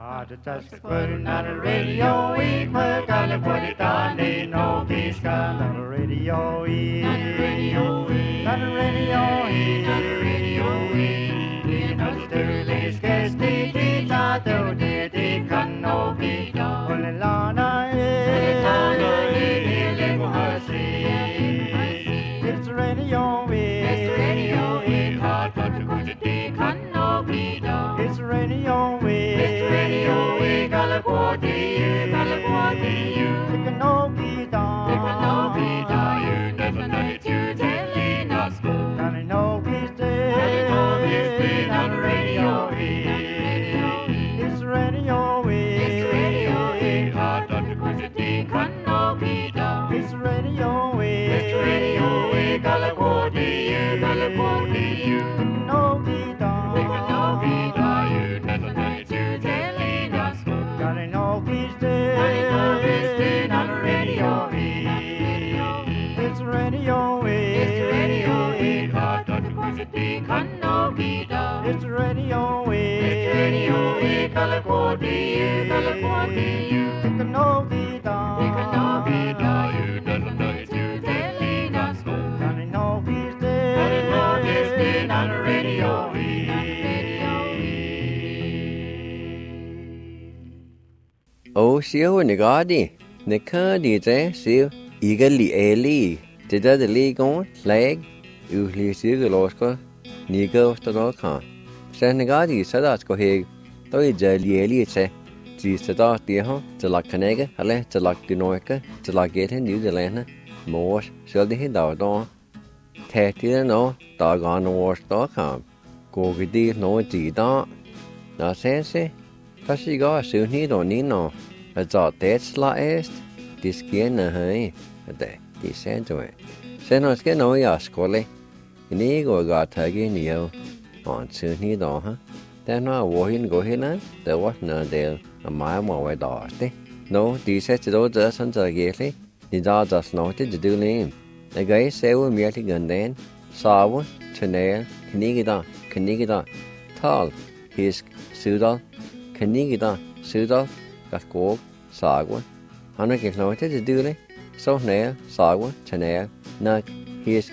Just putting on the radio, we gotta put it on the no peace gun on the radio, on the radio, on the radio, on the radio, in the Sterling Sketch, the tato, the cano, the Lana, it's the radio, it's the radio, hot to go to the cano, it's the radio, we gotta go to you, take a no guitar, you never know it, you telling us, gotta know he's dead, on the radio, it's the radio, hot to go to the cano, it's the radio, we gotta go to you, no guitar, you never know it, you telling us, gotta know he's dead, on the radio, it's the radio, hot to go to the cano, it's the radio, we gotta go to you, take a no guitar, you never know it, you telling us, gotta know he's dead, on the radio. Ô siêu nè gà đi, nè khờ đi thế siêu, ý cái lì, chỉ đã được lì con, leg, lì siêu cái lót có, nè cái đó khá, sẽ nè gà đi sẽ đó có hệ, tôi giờ lì thế, chỉ sẽ đó đi ha, chỉ là cái này cái, hay chỉ là cái nói cái, chỉ là cái thế New Zealand á, mua sẽ đi hết đó, thế thì nó, đó gà nó đó khá, cô cái đi nó chỉ đó, nó sẽ. Kasi ga sunni donino, a dot Tesla est, diskiena hai, ade, di sentoe. Senos ke no ya skole, ini go ga tagi nio, on sunni do ha. Then no wohin go hina, the what na del, a mai mo we doste. No, di set do just on the gele, di da just noted to do lim. A guy say we merely ganden, sawa, chanel, knigida, tal, hisk, sudal. Knigida, sudal, gaskog, sagwa. Hanna get no to do it. So nail, sagwa, chanel, nuck, hisk,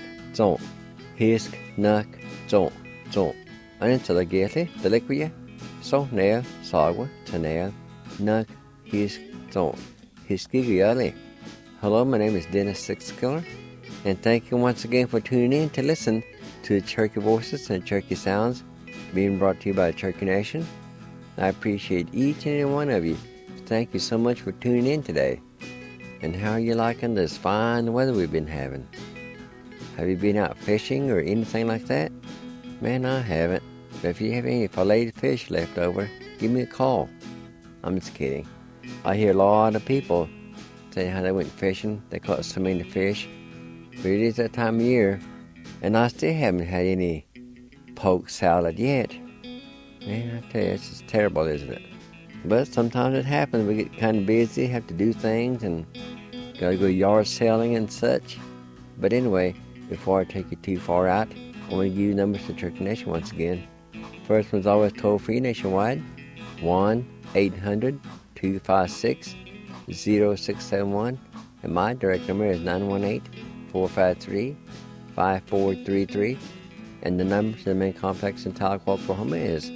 nuck, zon. And until the gate, the liquid. So nail, sagwa, chanel, nuck, hisk, zon. Hiskigiali. Hello, my name is Dennis Sixkiller, and thank you once again for tuning in to listen to the Cherokee Voices and Cherokee Sounds being brought to you by Cherokee Nation. I appreciate each and every one of you. Thank you so much for tuning in today. And how are you liking this fine weather we've been having? Have you been out fishing or anything like that? Man, I haven't. But if you have any filleted fish left over, give me a call. I'm just kidding. I hear a lot of people say how they went fishing. They caught so many fish. But it is that time of year. And I still haven't had any poke salad yet. Man, I tell you, it's just terrible, isn't it? But sometimes it happens. We get kind of busy, have to do things, and gotta go yard selling and such. But anyway, before I take you too far out, I want to give you numbers to Cherokee Nation once again. First one's always toll-free nationwide, 1-800-256-0671. And my direct number is 918-453-5433. And the number to the main complex in Tahlequah, Oklahoma is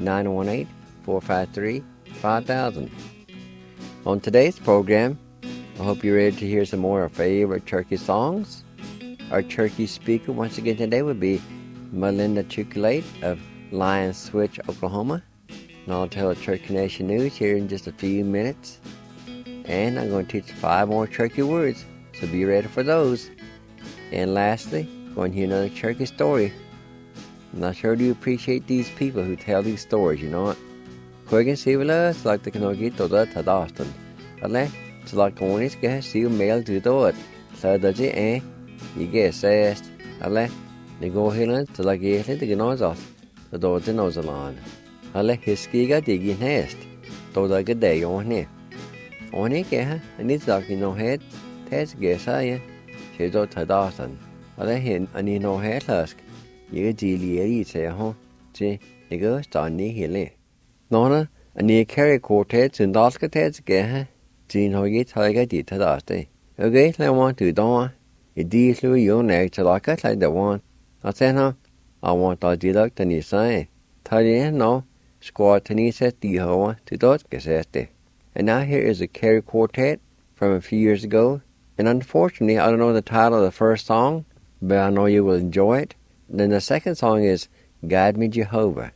918-453-5000. On today's program, I hope you're ready to hear some more of our favorite Cherokee songs. Our Cherokee speaker once again today would be Melinda Chukulate of Lion Switch, Oklahoma. And I'll tell the Cherokee Nation news here in just a few minutes. And I'm going to teach 5 more Cherokee words, so be ready for those. And lastly, going to hear another Cherokee story. And I sure do appreciate these people who tell these stories, you know what? Quick and see with us, like the Kanogi to the Tadaston. Ale, it's like one is get see mail to do it. So does it, you get sassed. Ale, they go here to like it to get nose off. The door to nose along. Ale, his ski got digging nest. To like a day on here. On it, and it's like no head. Test guess I, she's out Tadaston. Ale, him, and you know head husk. You get jelly, say, huh? See, you go start near here. Nona, And the carry quartet and Dalska Ted's Gaha, Jean Hoggy Tiger did to that day. Okay, I want to do it. Deals with your neck to like it like the one. I said, I want to deduct and you say, tell you no, squad to need set the hoa to dot gazette. And now here is a carry quartet from a few years ago. And unfortunately, I don't know the title of the first song, but I know you will enjoy it. Then the second song is Guide Me Jehovah.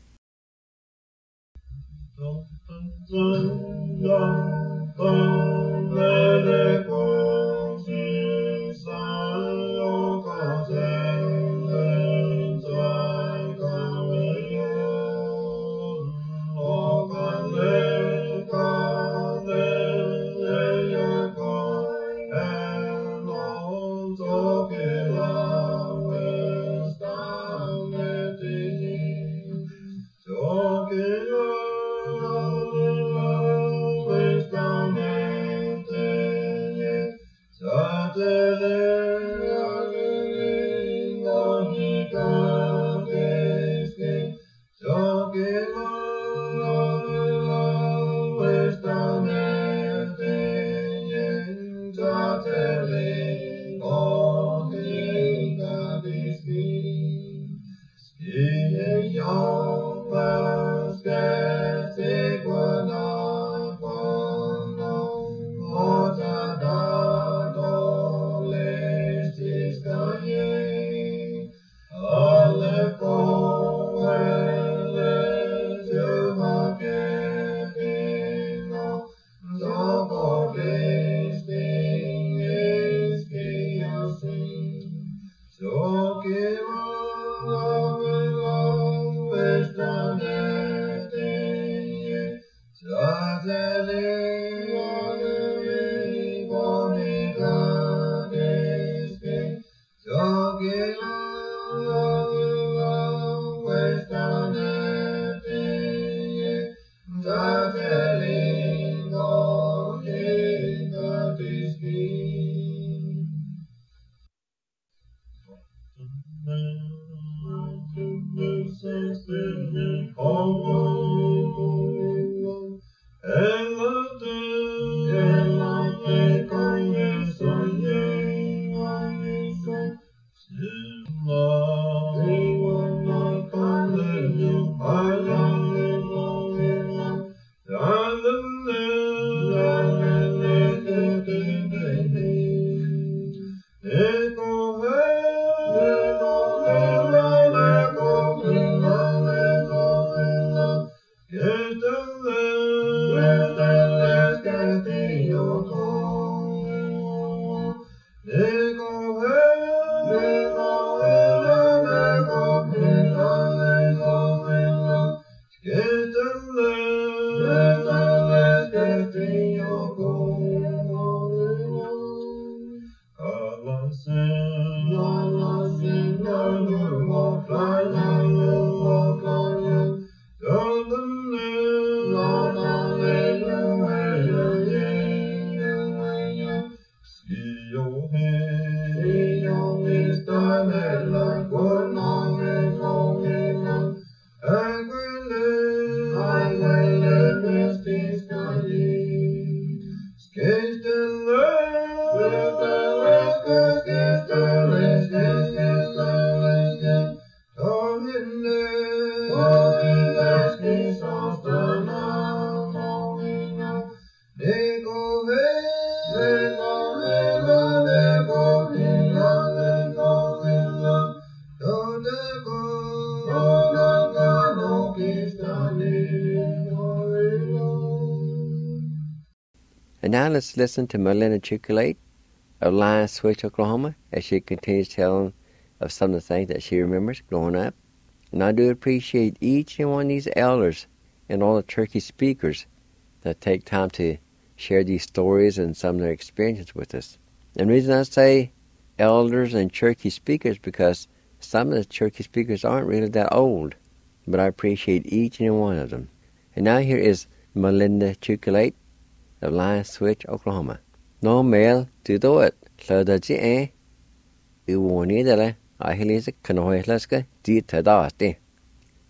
And now let's listen to Melinda Chocolate of Lion Switch, Oklahoma, as she continues telling of some of the things that she remembers growing up. And I do appreciate each and one of these elders and all the Turkey speakers that take time to share these stories and some of their experiences with us. And the reason I say elders and Cherokee speakers because some of the Cherokee speakers aren't really that old, but I appreciate each and one of them. And now here is Melinda Chocolate of Lion Switch, Oklahoma. No mail to do it. So the G.A. You won't need it. I hear it's Kanoilaska, G. Tadasti.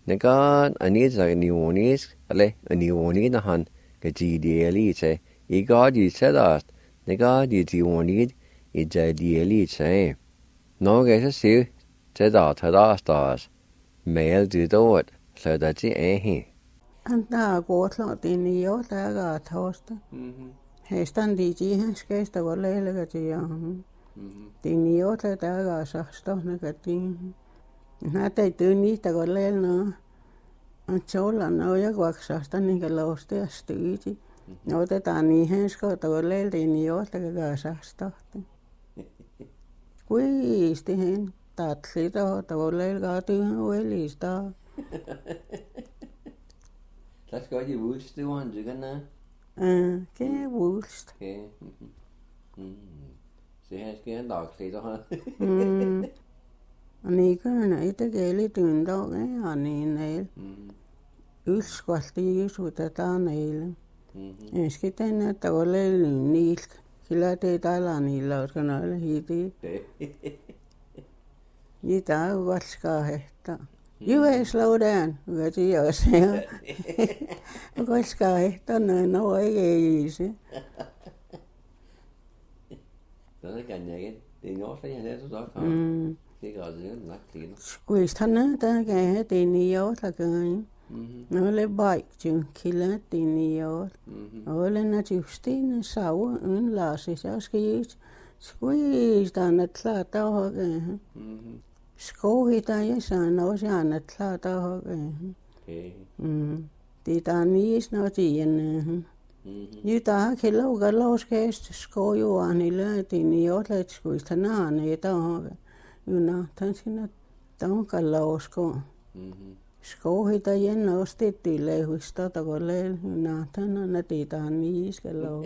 Negan anita niwonis, ale niwonid han, gajidi I god I sedast, negad I diwonid, I jadi say. No gesa siv, sedat hadastas, mail didot, so that he. Han der går klart ind I år, der er torsdag. Hæsten de her skal der gå læge til ham. Det er I år, der er så stående gatin. Når det er ni der går læge nå. Og tåler når jeg går så stående ikke låst det støtte. Når det der ni her skal der gå læge det I år, der gør så stående. Quiz det hen. Der er lidt der går læge gør det vel I står. Let's go to Woods, the one, you gonna? Det er wulst. Okay. Så her skal jeg nok lidt her. Og nikerne er det gælde døgn dag, og næl. Ølskvalt det Jesus, der er næl. Jeg skal den at der var lidt nilk. Killer det der er næl, og skal nøgle hitte. I dag var skal hætte. You will slow down, hvad det jeg siger. Og godt skal hætte, når jeg ikke easy. Så kan jeg ikke. Det er nok, at jeg så kan. Det gør det nok lidt. Squeeze han der kan have det i år, der gør. Nå, lidt bike, du killer det i år. Og lidt naturstene sauer, uden Lars, så skal jeg squeeze, der er klart, der har skov der jeg sagde også han klart der har det der nis når det en nu der kan lov at lovskast skov jo han eller det ni år lidt skulle han han der har jo nå han skal der kan lov skov skov der igen også det lave hus der går lave nå han er det der nis skal lov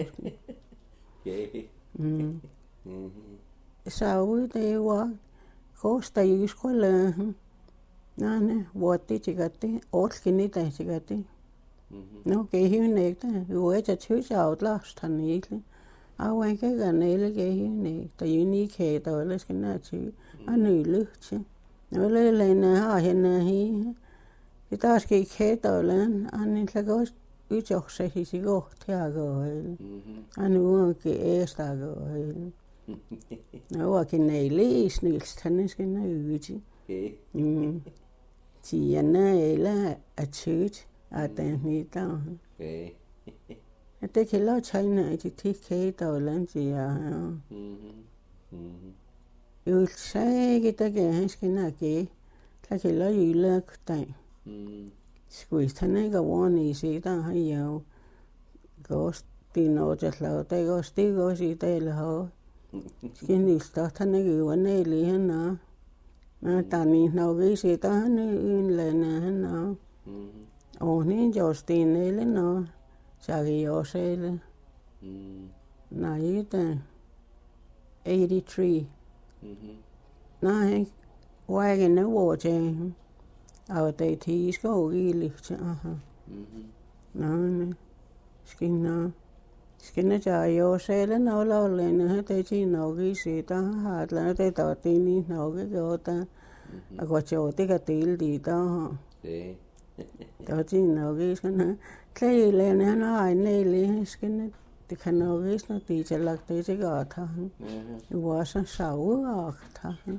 så ud det var kosta iskola nane vuotti tikatti olkini tikatti no kehyneekta jueta tysautlasta niille auenke ganele kehyneekta unikheita oleskina ty anylyhtsi no lelena haahena hi taas keikheita olen anilla kos ytokse hisikohtiagoil anu ke eestagoil Nå, og kan jeg læse Niels, han skal nøje. Tierne eller at tøt, at den hedder. At det kan lade tegne, at det ikke der og land til jer. Jeg vil sige, at det han skal nøje. Der kan lade jyle dig. Skulle han ikke over i sig, der har jeg jo gåst. Det er noget, der slår. Det går stik også i dag, eller har. Skal ni starte han ikke jo næl i hende. Men der er ni nok i sig, der han en lande hende. Og ni jo sten eller noget. Så kan jeg også eller. Nej, det er 83. Nej, hvor er ikke noget til. Og det er til skov i lidt. Nej, skal nå. Skinner jeg jo selv noget lovlende, det er til Norge i sitter, har et eller andet, der er det i Norge gjort der. Og godt jo, det kan dele det der. Der er til Norge i sådan klædelende, han har en næle, skinner. Det kan Norge i sådan, det er lagt det til godt her. Det var så saueragt her.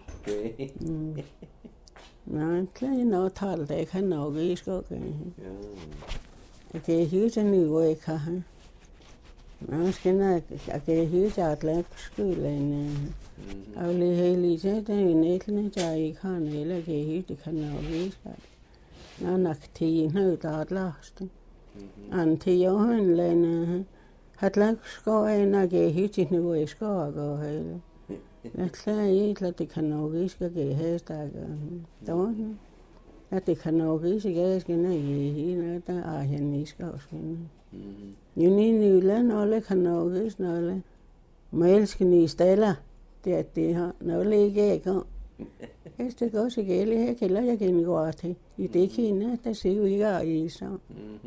Nej, klæde noget tal, det kan Norge i skogen. Jeg kan hyre til Nyvøk her. Nå, skal jeg hyre at lade på skolen. Og lige hele tiden, det er en ætlende, der ikke har en eller kan hyre, det kan nok vise. Nå, nok til noget, der er et last. Og til Johan lande, hat lagt skår en, og jeg hyre til nu, jeg skår og går hele. Jeg klarer ikke, at det kan nok vise, at jeg har stakker. At det kan nok vise, at jeg skal ned i hele, der er jeg nisker også. Jo ni nyland, alle kan nok vise noget. Mælsken i staller, det er det her. Noget ikke jeg går. Hvis det går så galt, her kælder jeg kan gå til. I det kende, der ser vi ikke i så.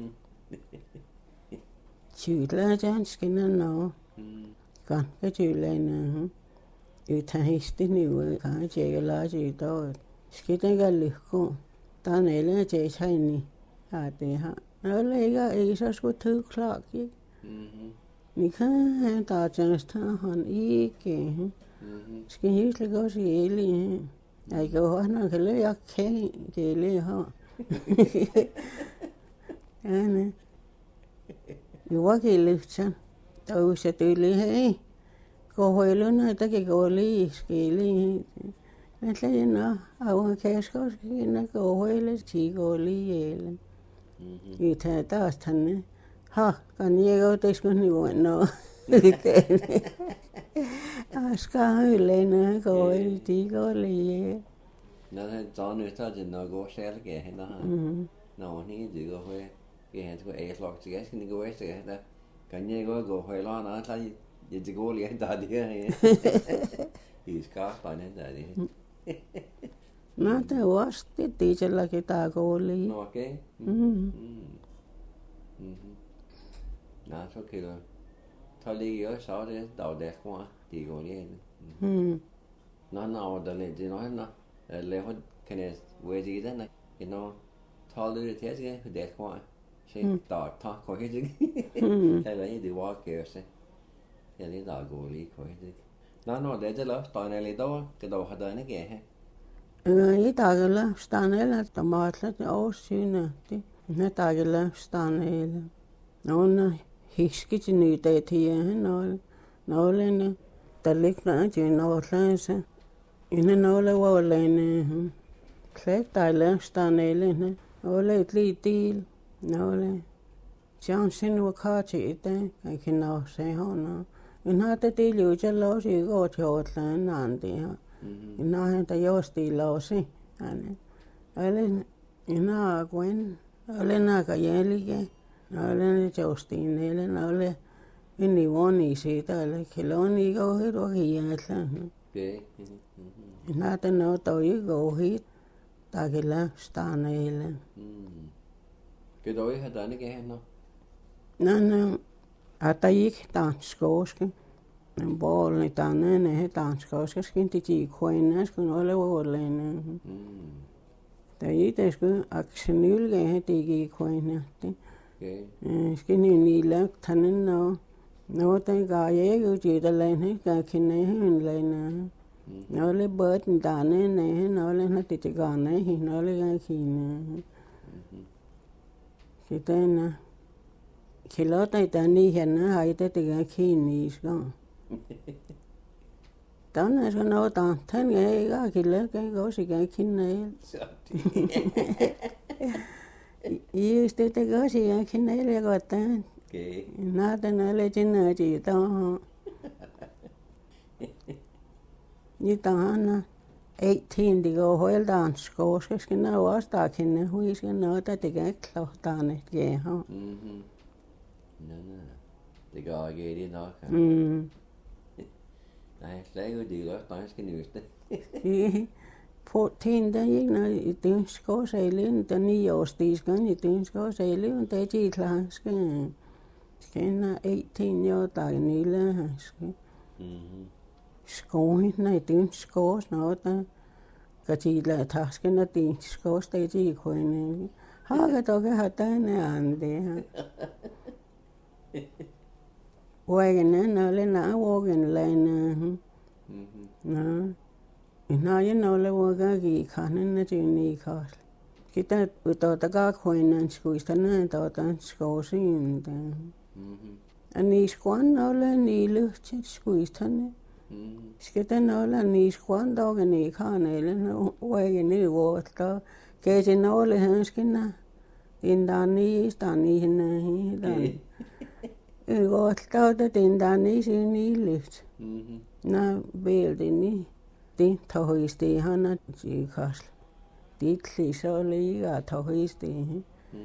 Tydler, der skinner noget. Ganske tydlerne. Utan hesten nu, kan jeg ikke lade sig i dag. Skal det ikke lykke? Tanelle Jaini. Det har. Nå ligger I så skulle tyve klokke. Vi kan der tjenester han ikke. Skal helt gå sig eli. Jeg går han kan lade jeg kan gælde her. Ja, ne. Jo var gælde så. Der er jo så dølle her. Gå højlerne, der kan gå lige skille. Men slet ikke nå. Og kan jeg skal gå højle til gå lige. I tager der også tanne. Ha, kan jeg gå det skulle nu nå. Jeg skal højlene gå i de går lige. Når han tager nyt af det når går selv kan han har. Når han ikke det går høj. Kan han skulle ære slag til skal gå efter der. Kan jeg gå højere når så det går lige der det her. I skal bare der det. Nå, det er også det til at der går lige. Okay. Nå, så kan du. Så ligger jeg så det der går det går lige. Nå, der lidt det nå. Laver kan jeg være det der. Nå, tager det til at det går. Se, der tager går det. Eller det var kørse. Jeg lige der går lige går det. Nå, det er det der er lidt der. Det der har der ikke her. I daglig stanel der matler det årsyne. Det daglig stanel. Nå, hiske til nye dag til jer. Nå, der ligger til en årslænse. Inden nåle var længe. Klæk daglig stanel. Nåle et lille del. Nåle. Chancen var kart i dag. Jeg kan nå se hende. Men har det del jo til lov til at gå til årslænge andre her. Nå, der jo stille også. Alle ina Gwen, alle naga yelige, alle Justine, alle inni voni siitä, alle kiloni go hit og hiatla. Okay. Ina den no doi go hit, dagila stanele. Kan du have der ikke her Nå, at der ikke danskoske. En bolle danne danskoske, skinte de kvinder, skulle alle overlænge. Der er det skulle aksenylge have det ikke kvinder. Skal ni lagt tannen nå. Nå, den gav jeg jo til der lande, der kan en lande. Nå, le bøtten danne, nå, le har det gerne, nå, le kan kine. Så den kiloter der ni henne har det kan kine i skå. Den er så noget der. Den er ikke kilder, kan også ikke kine. I det går sig jeg kine jeg godt den. Okay. Nå, den er lidt nødig der. I der 18 det går helt dansk og skal nå også der kende hun skal nå der det kan klart der net ja. Nej. Det går ikke det nok. Nej, slet ikke det også der skal nyste. På ting der ikke når det skal sælge den 9 års det skal det skal sælge det er de klar skal nå 18 år der nille skal. Skoen nej det skal snart der kan de lade tasken og det skal stadig kunne. Har du ikke haft den anden? Wagen alle na wagen lane. Nå. Jeg nåle waga gi kanen na tuni kas. Kita uta ga koinan skuistana ta skosin da. Ani skwan nåle ni lucht skuistane. Skita nåle ni skwan dog ni kanele wagen ni water. Ke nåle hanskina. Indani stani henne. Godt der den der ni sin i luft. Nå, vel det ni. Det tager i sted han er til kastel. Det kliser lige at tage i sted.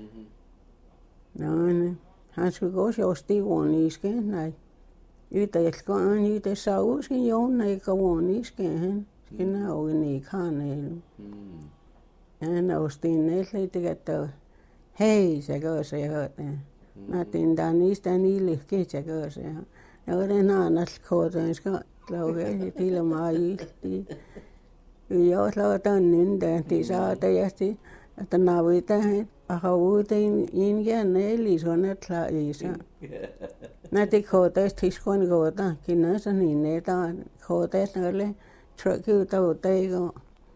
Nå, han skulle gå så stivån i skal nej. Det skal han i det så skal jo nej gå i skal han. Skal nå i kanalen. Han er sten lidt det der. Hey, så går så jeg hørte det. Nå, den der næsten i lidt kan jeg gøre så. Nå, den har andet kort, den skal lave det er meget i. Jeg har lavet den inden der, det så der jeg til. Että navita ahauuteen ingian eli suona tlaisa. Näti kootais tiskon koota kinasa niin neta kootais nalle trukiuta uteigo.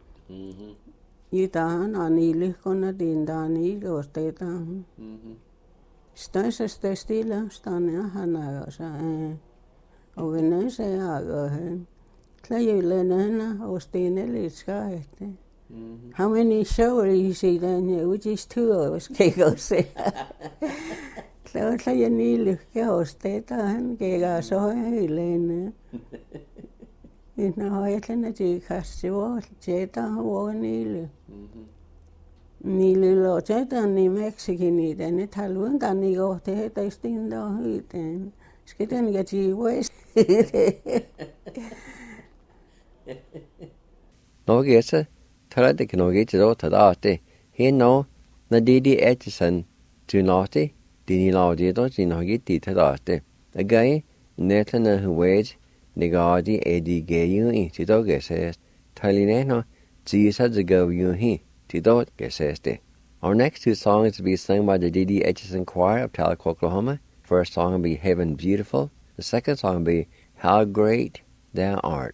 Itahan anilihkona tindani kosteita. Stönsä stila stania hanagosa. Ovinen se agohen. Tlajulenena ostiin litska ehti. How many shows he then which is 2 hours kegose. Tla ja niilykkä osteita hän kega soheilen. Inna hoitlen tykassi vuot jeta huon niily. Niily loteta ni Meksikin niitä nyt haluan kanni kohti heitä istinta hyteen. Skiten ja jivois. Norge Taradik Norge Tadate, he no, Nadidi Etison, Tunati, Dini Laudido, Dinogiti Tadate. Again, Nathan Wage, Negadi Edi Gayu in Tidoge says, Talineno, Jesus the go you he, Tidot Geseste. Our next 2 songs will be sung by the D.D. Etchison Choir of Tahlequah, Oklahoma. First song will be Heaven Beautiful. The second song will be How Great Thou Art.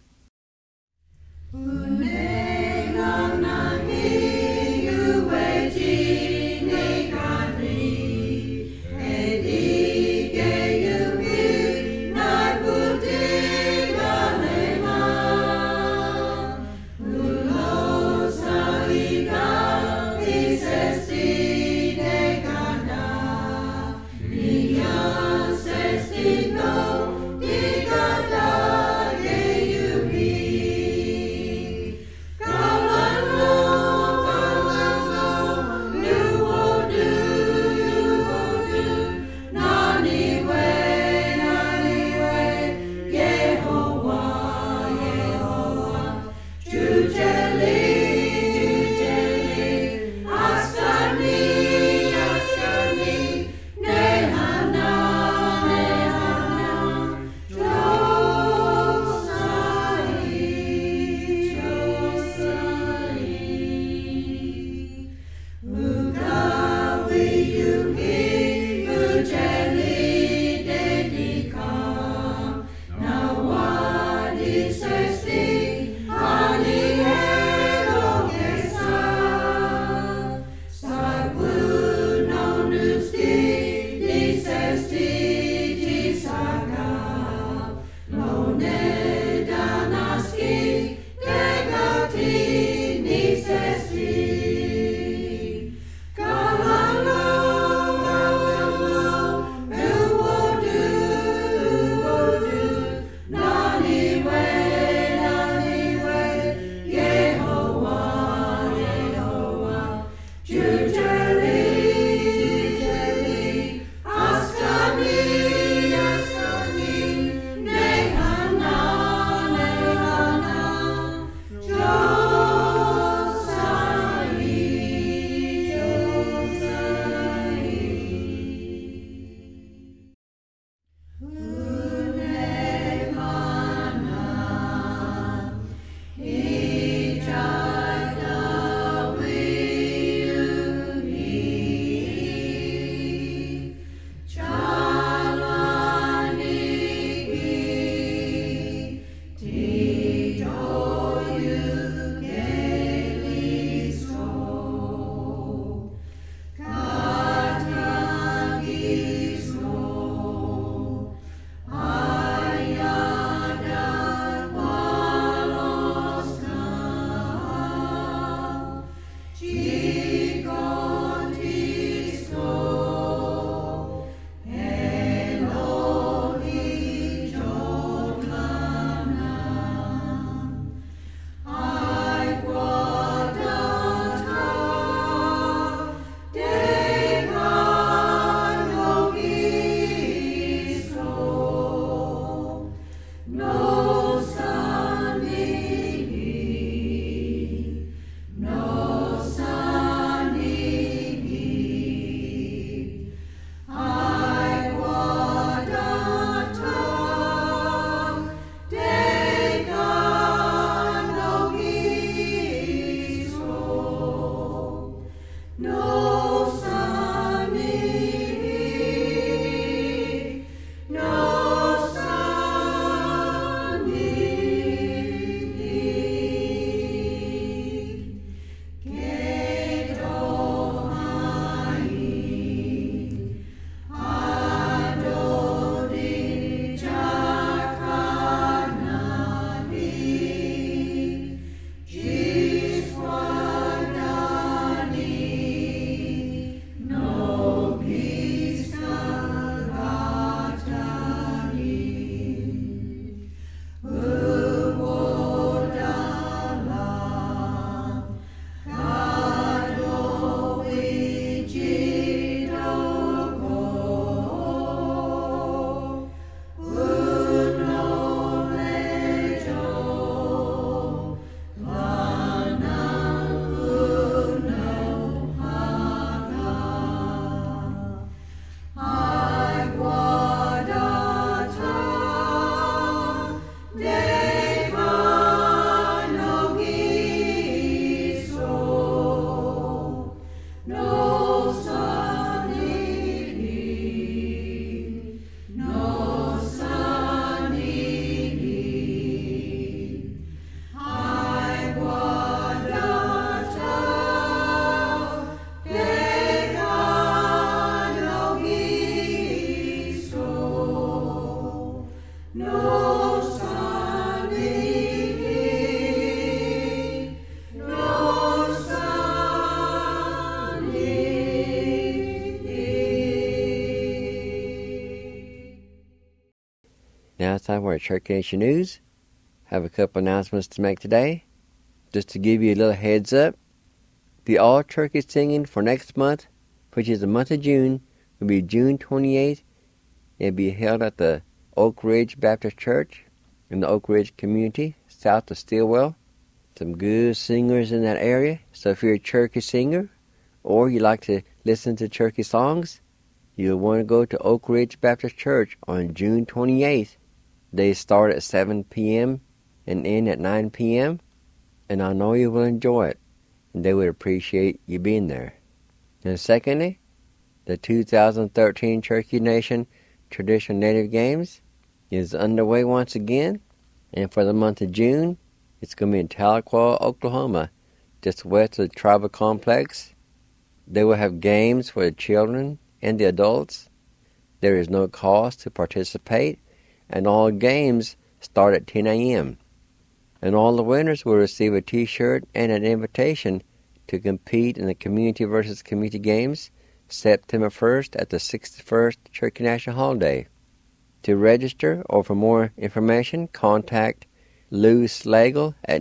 Now it's time for our Church Nation News. Have a couple announcements to make today. Just to give you a little heads up, the All Turkey Singing for next month, which is the month of June, will be June 28th. It'll be held at the Oak Ridge Baptist Church in the Oak Ridge community, south of Stillwell. Some good singers in that area. So if you're a Cherokee singer, or you like to listen to Cherokee songs, you'll want to go to Oak Ridge Baptist Church on June 28th. They start at 7 p.m. and end at 9 p.m. And I know you will enjoy it, and they would appreciate you being there. And secondly, the 2013 Cherokee Nation Traditional Native Games is underway once again. And for the month of June, it's going to be in Tahlequah, Oklahoma, just west of the tribal complex. They will have games for the children and the adults. There is no cost to participate, and all games start at 10 a.m. And all the winners will receive a T-shirt and an invitation to compete in the Community versus Community Games September 1st at the 61st Cherokee National Holiday. To register or for more information, contact Lou Slagle at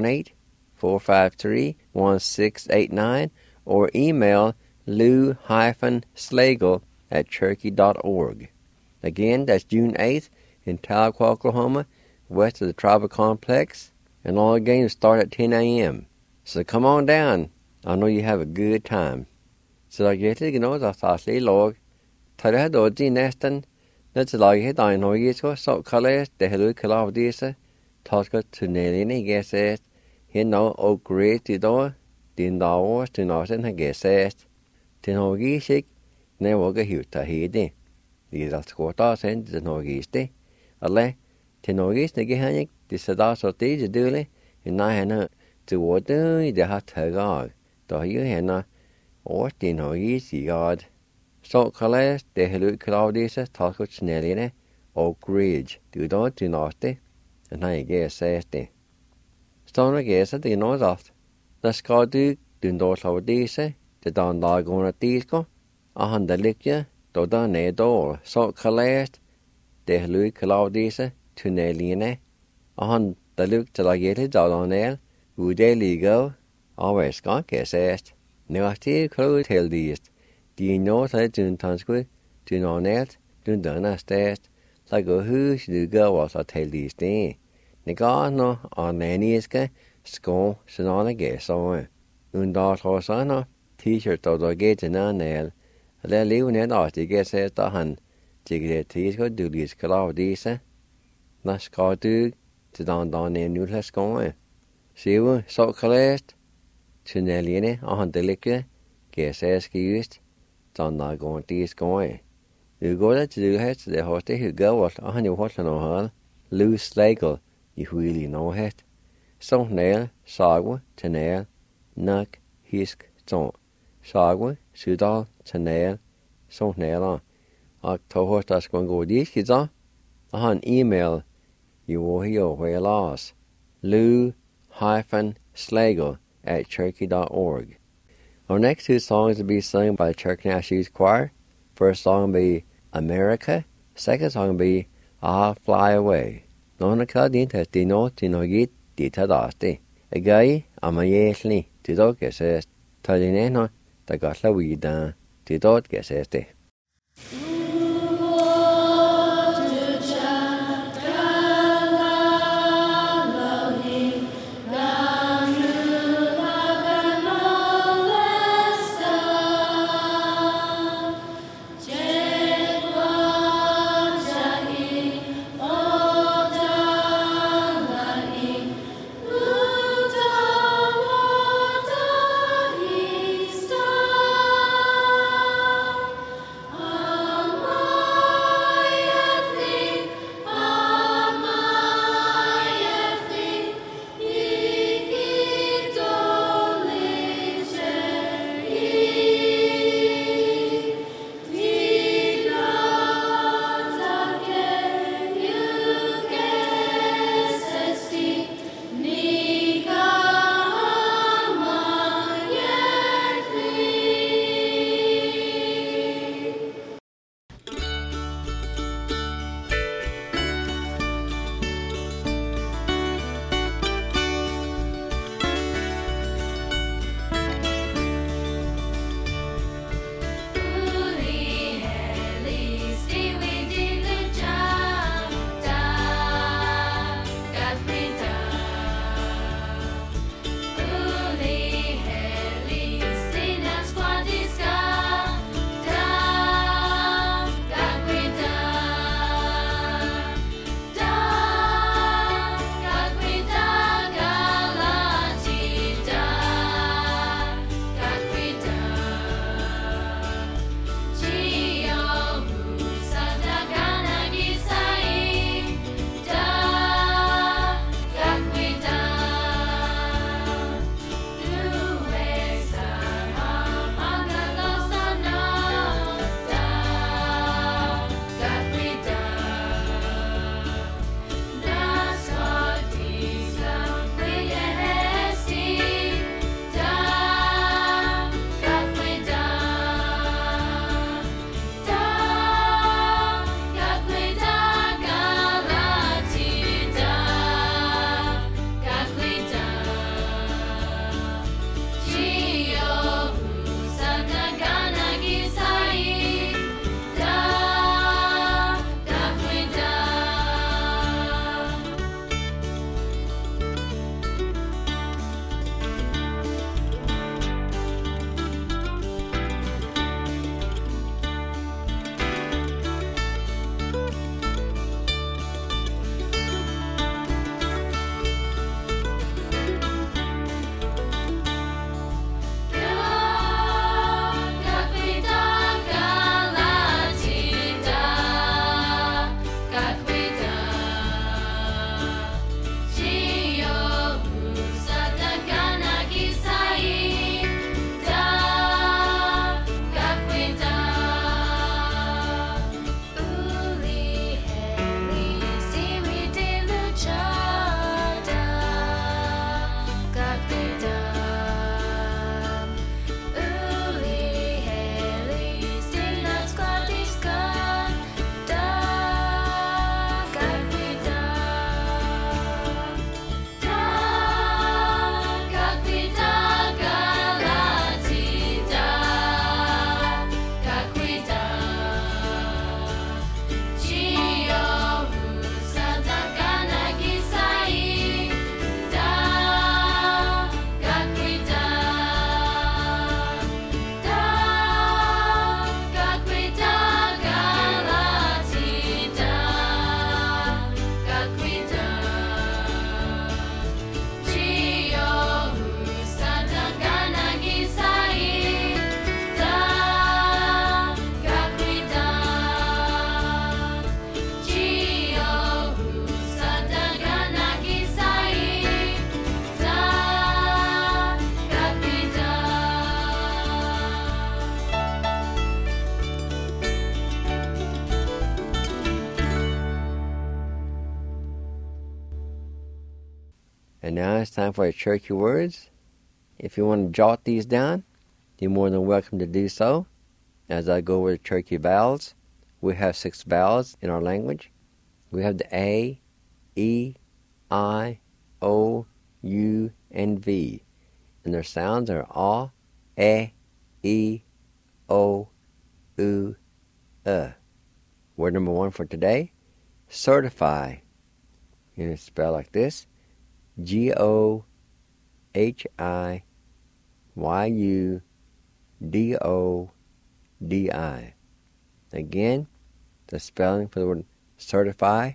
918-453-1689 or email lou-slagle at cherokee.org. Again, that's June 8th in Tahlequah, Oklahoma, west of the tribal complex, and all the games start at 10 a.m. So come on down. I know you have a good time. Så da gjelder det nå at jeg i lag. Tar jeg da de nesten, når jeg lager det en og så kalles det hele klav disse, tar jeg tunnelen i GSS, henne og greit i dag, din dag års til nasen har GSS. Til noe skik, når jeg våger hytta hede. Det er skått av sen til noe sted. Alle, til noe sted han ikke, det er da så det er dølig, nei henne til året det har taget av. Da gjør henne, og det er noe sigad. Så kalles det hele klav disse, tar jeg tunnelen Oak Ridge. Du da til naste, nei GSS det. Sånn og GSS det er noe sagt. Da skal du da slå disse, det er en dag under disko, og han der lykke, da da nedår, så kalles det hele klav disse, tunnelene, og han der lykke til å gjøre da Daniel, hvor det ligger, og jeg skal ikke ses. Nøyaktig klav til disse, de er nå til tuntanskud, tunnelnet, dønner stest, lager hus, lukker også til disse. Negano og neniske, skå, sånne gæsere. Under trossene, t-shirt og doggetene ned, eller livned at de gæsser da han, tigretisk du de skal av disse. Nå skal du til den dagen nulle skåne. Siv, så kalest, tunnelene og han delikke, gæsser skjust, den dagen de skåne. Du går det til du hest, det har det hygget, og han jo holdt noe her, Lou Slagle, i hvile nåhet. Sånn nær, sagve, til nær, nok, hisk, sånn. Sagve, sydal, til nær, sånn nær da. Og ta hørt at skal gå dit, da. Og han e-mail, jo hver las, lou-slagle@cherokee.org. Our next two songs will be sung by the Cherokee National Youth Choir. First song will be America. Second song will be I'll Fly Away. Nåna kadin til nå til noe dit til daste. Jeg amayesli til dere ses. Taline nå, det gasla vida til dere ses det. And now it's time for our Cherokee words. If you want to jot these down, you're more than welcome to do so. As I go over the Cherokee vowels, we have 6 vowels in our language. We have the A, E, I, O, U, and V. And their sounds are A, E, O, U, Word number 1 for today, certify. And it's spelled like this, Gohiyudodi. Again, the spelling for the word certify,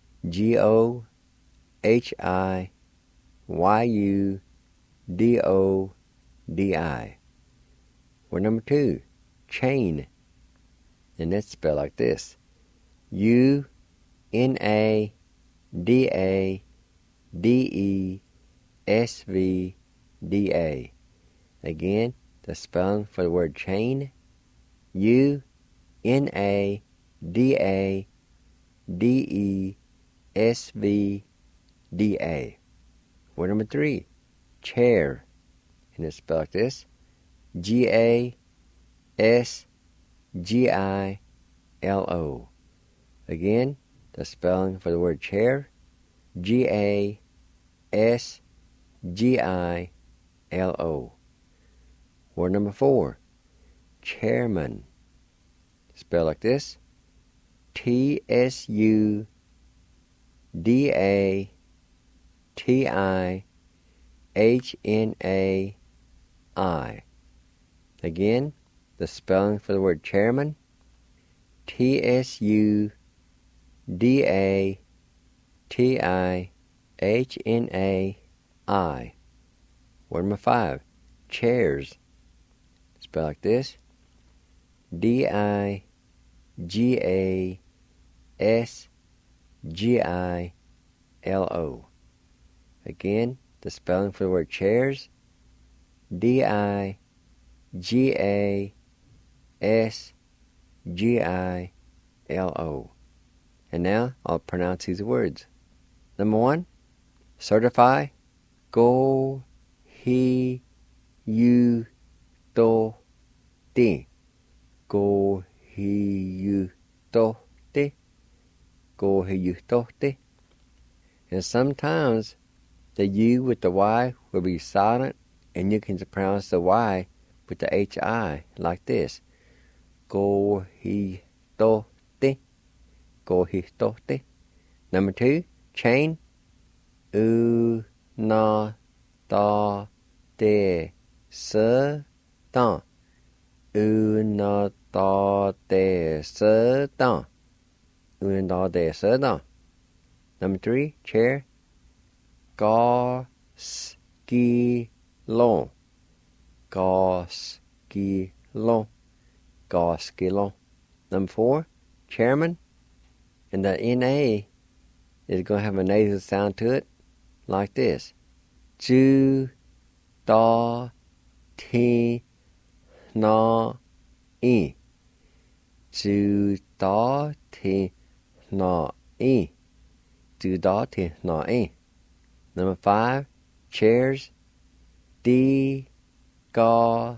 Gohiyudodi. Word number 2, chain. And it's spelled like this, UNADADESVDA. Again, the spelling for the word chain, UNADADESVDA. Word number 3, chair. And it's spelled like this, GASGILO. Again, the spelling for the word chair, GASGILO. Word number 4, chairman. Spelled like this, TSUDATIMAN. Again, the spelling for the word chairman, TSUDATIMAN. Word number 5, chairs. Spelled like this, DIGASGILO. Again, the spelling for the word chairs, DIGASGILO. And now I'll pronounce these words. Number 1, certify, Gohiyudodi. Gohiyudodi. And sometimes the U with the Y will be silent, and you can pronounce the Y with the HI like this, Gohiyudodi. Gohiyudodi. Number 2, chain, Unadadestan. Unadadestan. Number 3, chair, Goskilon. Goskilon. Number 4, chairman, and the NA is going to have a nasal sound to it, like this, Judatinai. Judatinai. Number 5, chairs, Digoskilon.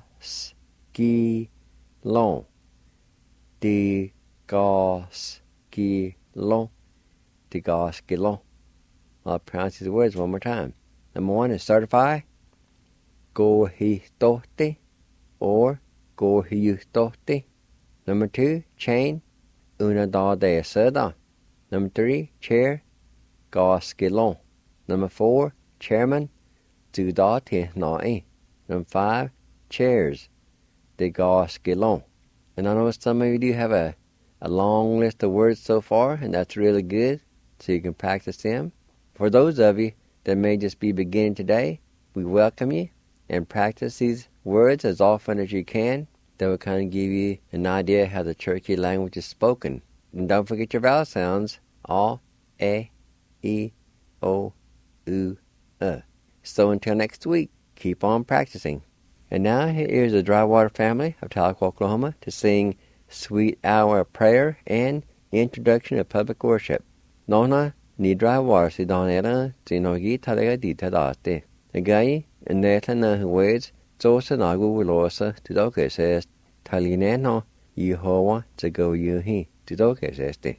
Digoskilon. I'll pronounce these words one more time. Number 1 is certify, Gohiyudodi or Gohiyudodi. Number 2, chain, Unadadestan. Number 3, chair, Goskilon. Number 4, chairman, Judatinai. Number 5, chairs, Digoskilon. And I know some of you do have a long list of words so far, and that's really good, so you can practice them. For those of you that may just be beginning today, we welcome you, and practice these words as often as you can. That will kind of give you an idea how the Cherokee language is spoken. And don't forget your vowel sounds, A, E, O, U, So until next week, keep on practicing. And now here is the Dry Water family of Tahlequah, Oklahoma, to sing Sweet Hour of Prayer and Introduction of Public Worship. Nona ni driver si donera tinogi talega di tadate. Agai netana words Zosa nagu losa tidoke says talineno Yehowa to go yuhi tidoke says de.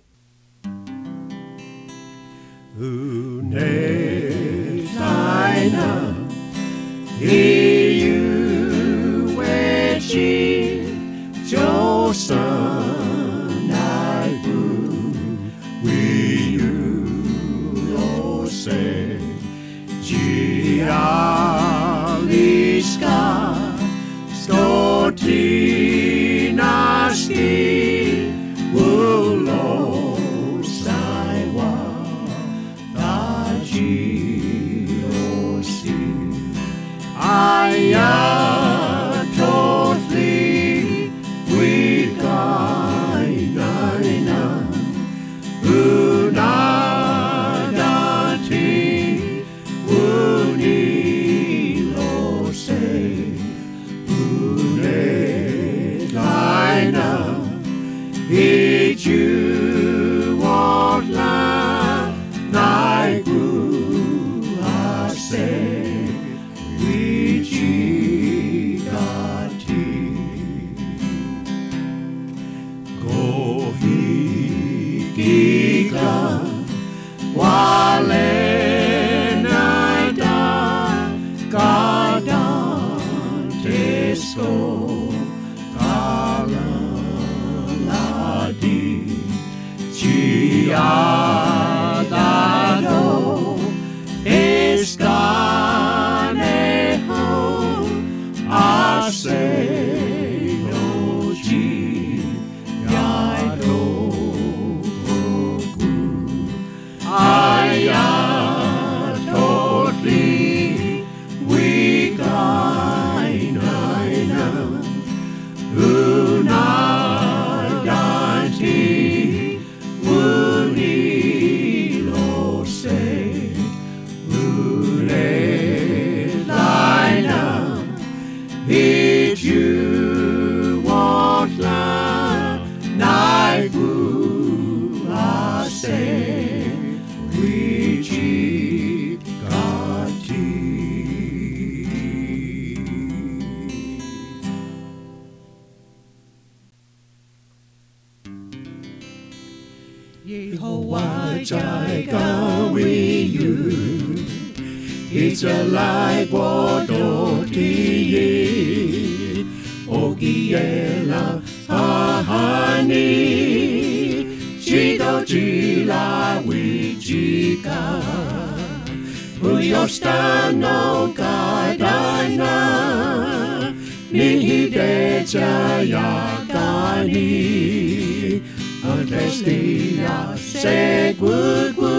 Unesaina you wechi Josan I we you lo say Gialiska Stotinasti Wulo Saiwa Tajiosi Ayatotli Wikainaina Unadati Unilose Unelaina Did you want la Naiku Ase Vichigati Gohikika Walenada Kadantesco Kalaladi Chiadado Escaneho Aseyoji Yadoku Ayatotli Wikainaina Unadanti Unilose Unelaina Did you want la Naigu Ase Vichigati Yehovah Jireh with you. It's a like water Ogiela Ahani Chido Chila Wichika Uyostano Kadana Nihide Chayakani Adrestia Segugu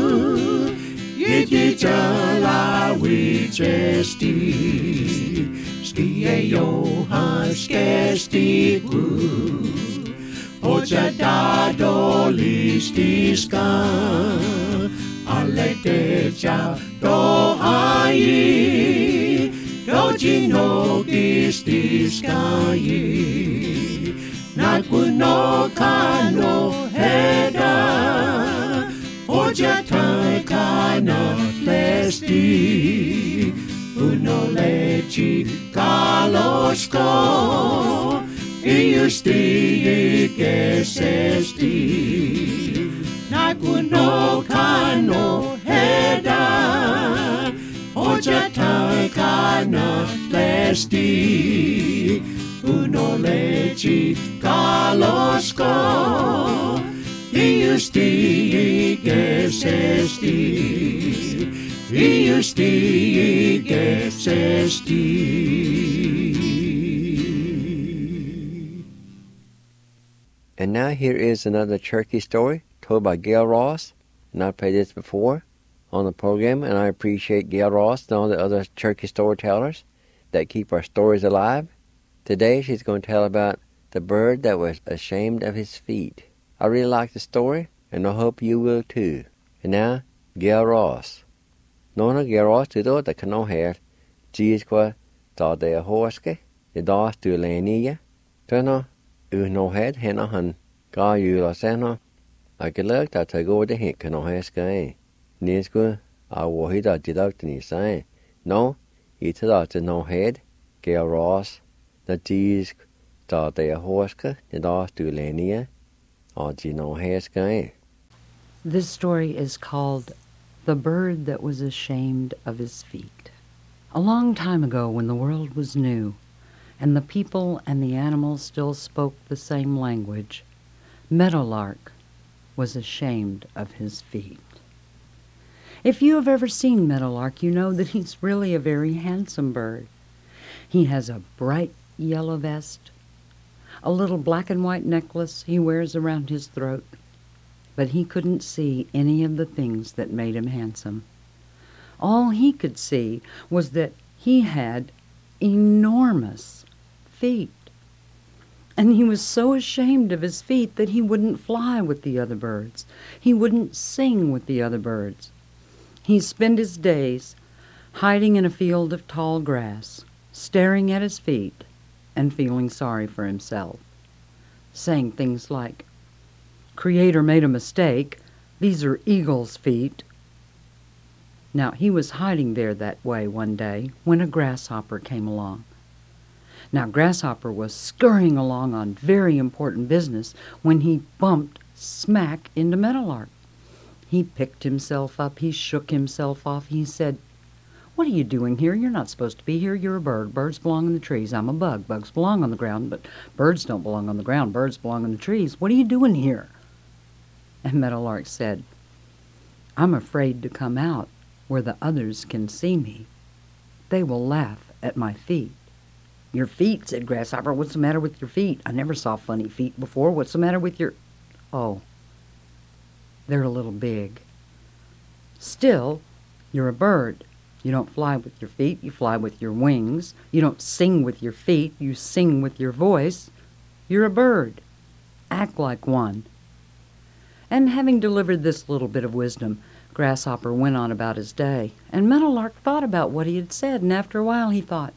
Yiti Chala Wichesti Skie Johan Skestiku Ojadado Listiska Aletecha Dohai Dojino Gistiskai Nakuno Kano Heda Ojatakana Lesti Unoleci Kalosko Iusti Gesesti Nakuno Kano Heda Ojatakana Lesti Unoleci Kalosko Iusti Gesesti Iusti Gesesti. And now here is another Cherokee story told by Gail Ross. And I've played this before on the program, and I appreciate Gail Ross and all the other Cherokee storytellers that keep our stories alive. Today she's going to tell about the bird that was ashamed of his feet. I really like the story, and I hope you will too. And now, Gail Ross. Nona Gail Ross to do the canoe hair, geez qua da de horske, the das to lania, turno, no head, henna hun, ga you la seno, Akelak ta tago de hek no heskai. Nisku a wahida deduct ni sai. No, it's a no head, ge ross, the teas ta de horska, the dos to lenia, or no heskai. This story is called The Bird That Was Ashamed of His Feet. A long time ago, when the world was new, and the people and the animals still spoke the same language, Meadowlark was ashamed of his feet. If you have ever seen Meadowlark, you know that he's really a very handsome bird. He has a bright yellow vest, a little black and white necklace he wears around his throat, but he couldn't see any of the things that made him handsome. All he could see was that he had enormous feet. And he was so ashamed of his feet that he wouldn't fly with the other birds. He wouldn't sing with the other birds. He'd spend his days hiding in a field of tall grass, staring at his feet and feeling sorry for himself, saying things like, "Creator made a mistake. These are eagle's feet." Now, he was hiding there that way one day when a grasshopper came along. Now, Grasshopper was scurrying along on very important business when he bumped smack into Meadowlark. He picked himself up, he shook himself off, he said, "What are you doing here? You're not supposed to be here. You're a bird. Birds belong in the trees. I'm a bug. Bugs belong on the ground, but birds don't belong on the ground. Birds belong in the trees. What are you doing here?" And Meadowlark said, "I'm afraid to come out where the others can see me. They will laugh at my feet." "Your feet," said Grasshopper. "What's the matter with your feet? I never saw funny feet before. What's the matter with your—" "Oh, they're a little big." "Still, you're a bird. You don't fly with your feet, you fly with your wings. You don't sing with your feet, you sing with your voice. You're a bird. Act like one." And having delivered this little bit of wisdom, Grasshopper went on about his day. And Meadowlark thought about what he had said, and after a while he thought,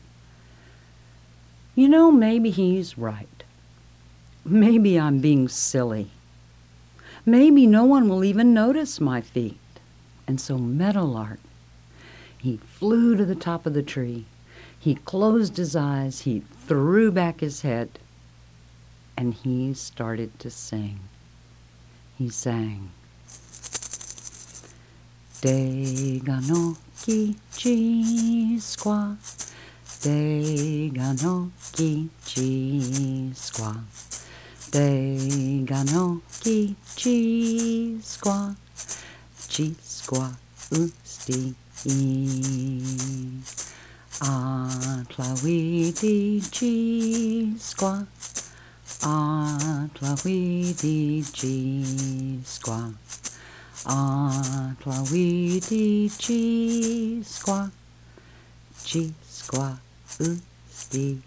"You know, maybe he's right. Maybe I'm being silly. Maybe no one will even notice my feet." And so Meadowlark, he flew to the top of the tree. He closed his eyes, he threw back his head, and he started to sing. He sang, "Dega no kichi squaw, Dega no kichi squaw, Dega no kichi squaw, chi squaw usti Atlawidi chi squaw, Atlawidi chi squaw, Atlawidi chi squaw, chi squaw usti.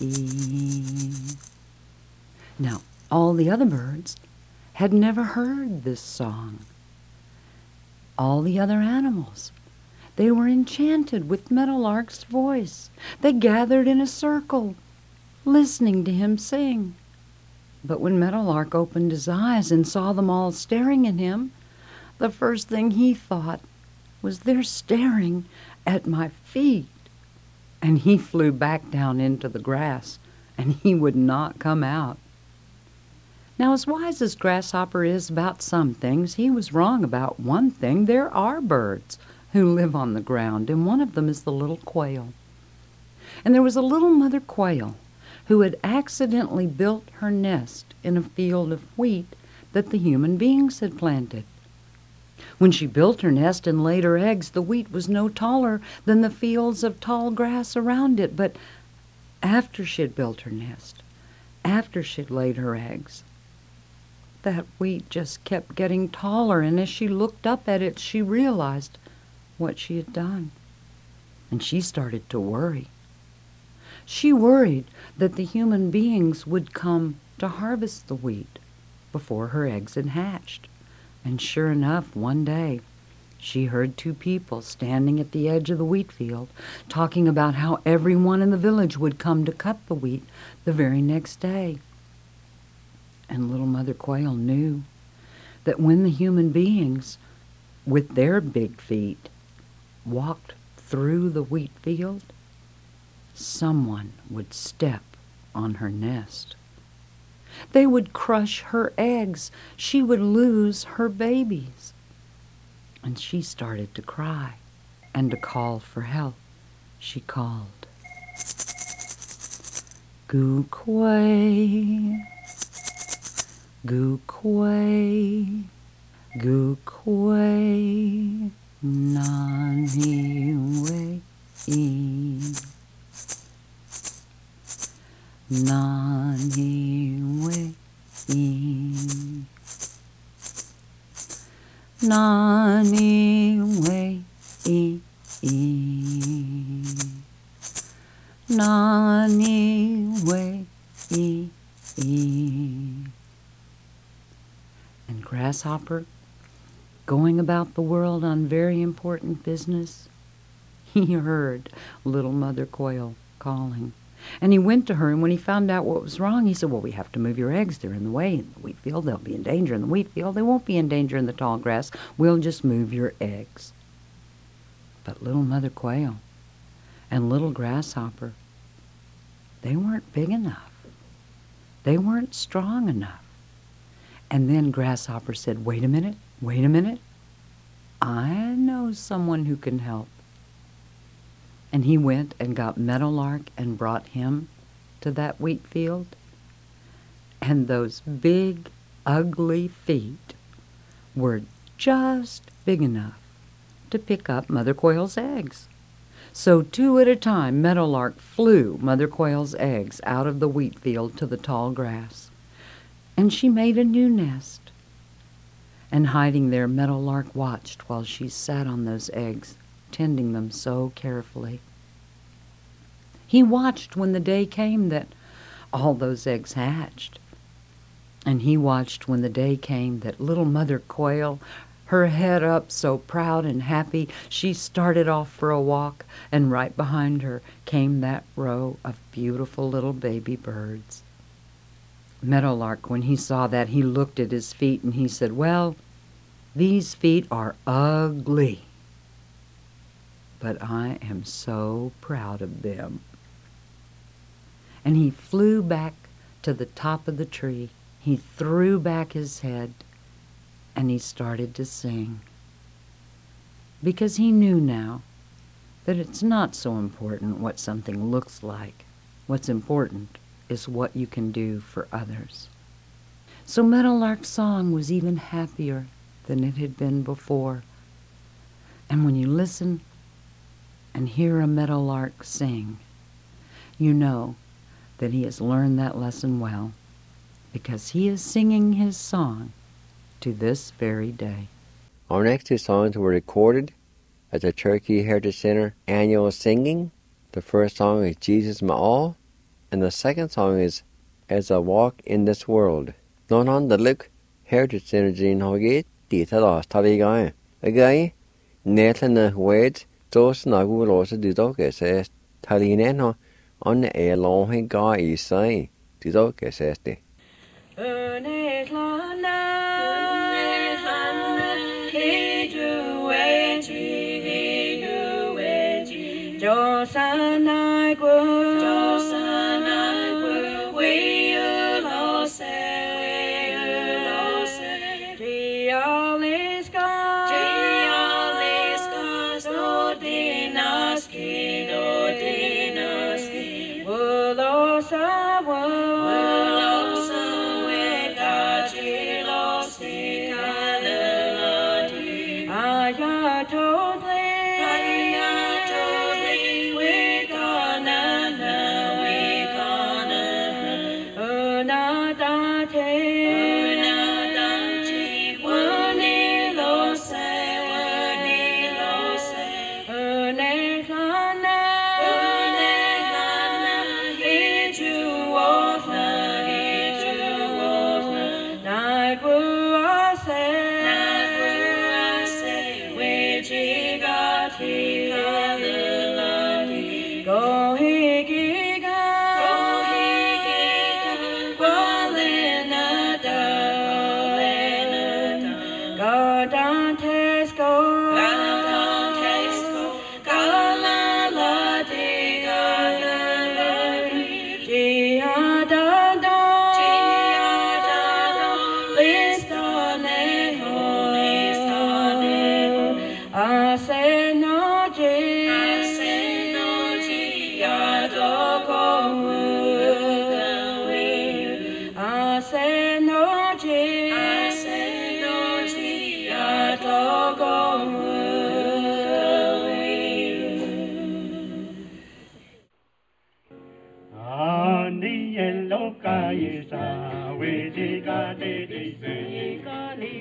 Now, all the other birds had never heard this song. All the other animals, they were enchanted with Meadowlark's voice. They gathered in a circle, listening to him sing. But when Meadowlark opened his eyes and saw them all staring at him, the first thing he thought was, "They're staring at my feet." And he flew back down into the grass, and he would not come out. Now, as wise as Grasshopper is about some things, he was wrong about one thing. There are birds who live on the ground, and one of them is the little quail. And there was a little mother quail who had accidentally built her nest in a field of wheat that the human beings had planted. When she built her nest and laid her eggs, the wheat was no taller than the fields of tall grass around it. But after she had built her nest, after she had laid her eggs, that wheat just kept getting taller, and as she looked up at it, she realized what she had done. And she started to worry. She worried that the human beings would come to harvest the wheat before her eggs had hatched. And sure enough, one day, she heard two people standing at the edge of the wheat field talking about how everyone in the village would come to cut the wheat the very next day. And little Mother Quail knew that when the human beings with their big feet walked through the wheat field, someone would step on her nest. They would crush her eggs. She would lose her babies. And she started to cry and to call for help. She called, "Goo quay, goo quay, goo quay, nani way e, nani way e, nani way e, nani way e. And Grasshopper, going about the world on very important business, he heard little Mother Quail calling. And he went to her, and when he found out what was wrong, he said, "Well, we have to move your eggs. They're in the way in the wheat field. They'll be in danger in the wheat field. They won't be in danger in the tall grass. We'll just move your eggs." But little Mother Quail and little Grasshopper, they weren't big enough. They weren't strong enough. And then Grasshopper said, wait a minute. I know someone who can help." And he went and got Meadowlark and brought him to that wheat field. And those big, ugly feet were just big enough to pick up Mother Quail's eggs. So 2 at a time, Meadowlark flew Mother Quail's eggs out of the wheat field to the tall grass. And she made a new nest. And hiding there, Meadowlark watched while she sat on those eggs, tending them so carefully. He watched when the day came that all those eggs hatched. And he watched when the day came that little Mother Quail, her head up so proud and happy, she started off for a walk, and right behind her came that row of beautiful little baby birds. Meadowlark, when he saw that, he looked at his feet and he said, "Well, these feet are ugly, but I am so proud of them." And he flew back to the top of the tree. He threw back his head and he started to sing. Because he knew now that it's not so important what something looks like. What's important is what you can do for others. So Meadowlark's song was even happier than it had been before. And when you listen and hear a meadowlark sing, you know that he has learned that lesson well, because he is singing his song to this very day. Our next 2 songs were recorded at the Cherokee Heritage Center annual singing. The first song is "Jesus My All," and the second song is "As I Walk in This World." Non on the look Heritage Center Jean Hoggate, Dita Lost Taligai. Again, Nathan Wade, Dos Nagulosa Dudoka says, Talineno on the air long guy is saying, Dudoka says.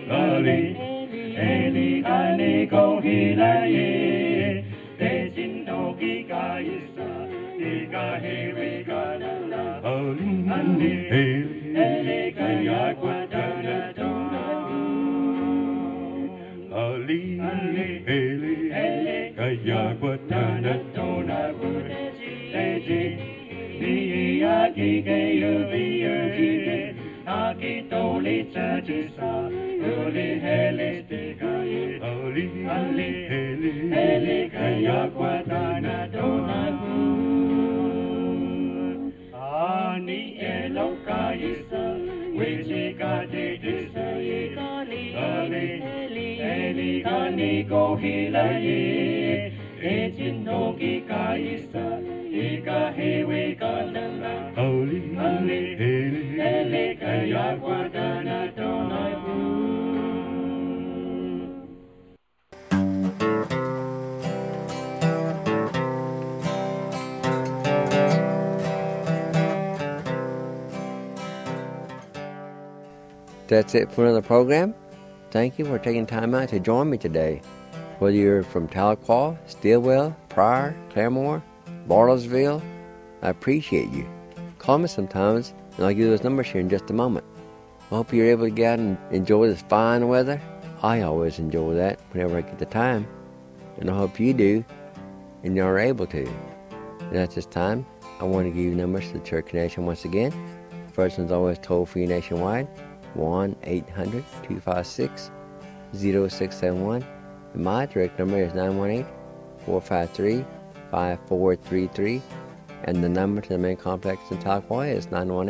Ali, Eli, Kani, Go, Hila, Ye, Dejin, Doki, Gaisa, Ika, Hiri, Galala, Ali, Eli, Kaya, Quatana, Dona, Ali, Eli, Kaya, Quatana, Dona, Deji, Aki, Gayu, Aki, Toli, Chachisa, Uli, Heli, Stikaye, Ali, Eli, Kaya, Quatana, Dona, Ani, Elo, Kaisa, Wichika, Disa, Ali, Eli, Kani, Go, Hila, Ye, Ejin, Doki, Kaisa, Ika, Hewe, Kalala, Ali, Eli, Kaya, Quatana, Dona, That's it for another program. Thank you for taking time out to join me today. Whether you're from Tahlequah, Stillwell, Pryor, Claremore, Bartlesville, I appreciate you. Call me sometimes, and I'll give you those numbers here in just a moment. I hope you're able to get out and enjoy this fine weather. I always enjoy that whenever I get the time, and I hope you do, and you're able to. And at this time, I want to give you numbers to the Church Connection once again. First one's always toll-free nationwide, 1-800-256-0671. And my direct number is 918-453-5433. And the number to the main complex in Tahlequah is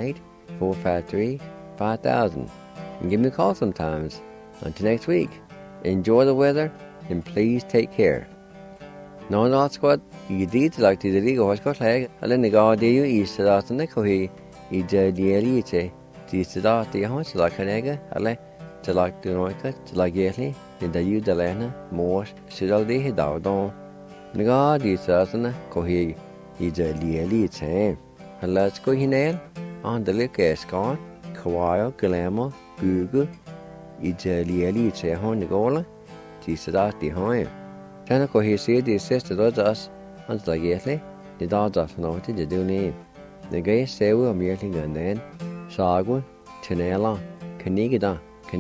918-453-5000. And give me a call sometimes. Until next week, enjoy the weather and please take care. Nå squad, I dit like to the legal hospital leg, and then the guardian is the last Nicohi, I did the elite. This is the house like an egg, alle, to like the Noica, to like Yetly, in the Udalena, more, should all the head out on. The guardian is the Cohi, I did the elite. And let's go in on the liquor escort, Kawaii, Glamour, Google, I did the elite, Honey Gola, this is the home. Tanako he said the sister does us, and the Yetly, the dogs of noted the do name. The gay say we are merely and then. Sagwa, Tenela, Kanigida,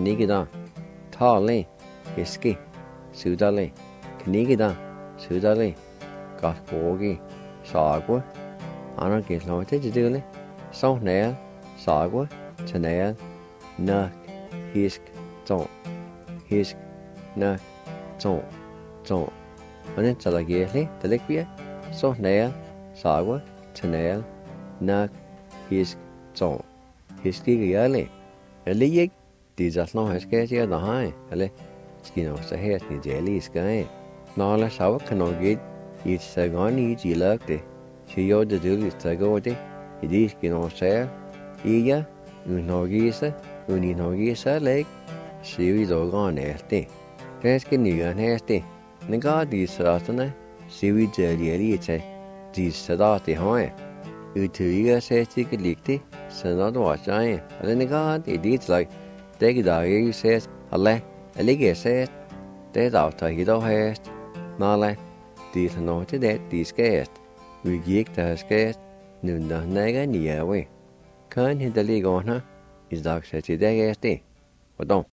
Tali, Hiski, Sudali, Kanigida, Sudali, Gothbogi, Sagwa, Anarchy Limited, Duli, Sonail, Sagwa, Tenel, Nuck, Hisk, Ton, Nuck, Ton. And it's like Yetly, the Liquia, Sonail, Sagwa, Tenel, Nuck, Hisk, Ton. Hiski early. Early, these are no Hiski the high. Ele, skin of the hair, the jelly sky. No less our cannot get it's a gun each you luck the. She yelled the duty to go with it. It is skin of sale. Eager, you know geezer, you need no geezer leg. She is all gone nasty. That's getting you nasty. The god these afternoon, she will jelly eat it. These said out the high. You 2 years says you could lick it. So not watch I. And then the god, it is like, take it out here, says, a ligger says, there's out a hiddo hast. Nala, these are not that, these guest. We geek the guest, noon the nagger near away. Can't hit the leg on her, is dog says it there, but don't.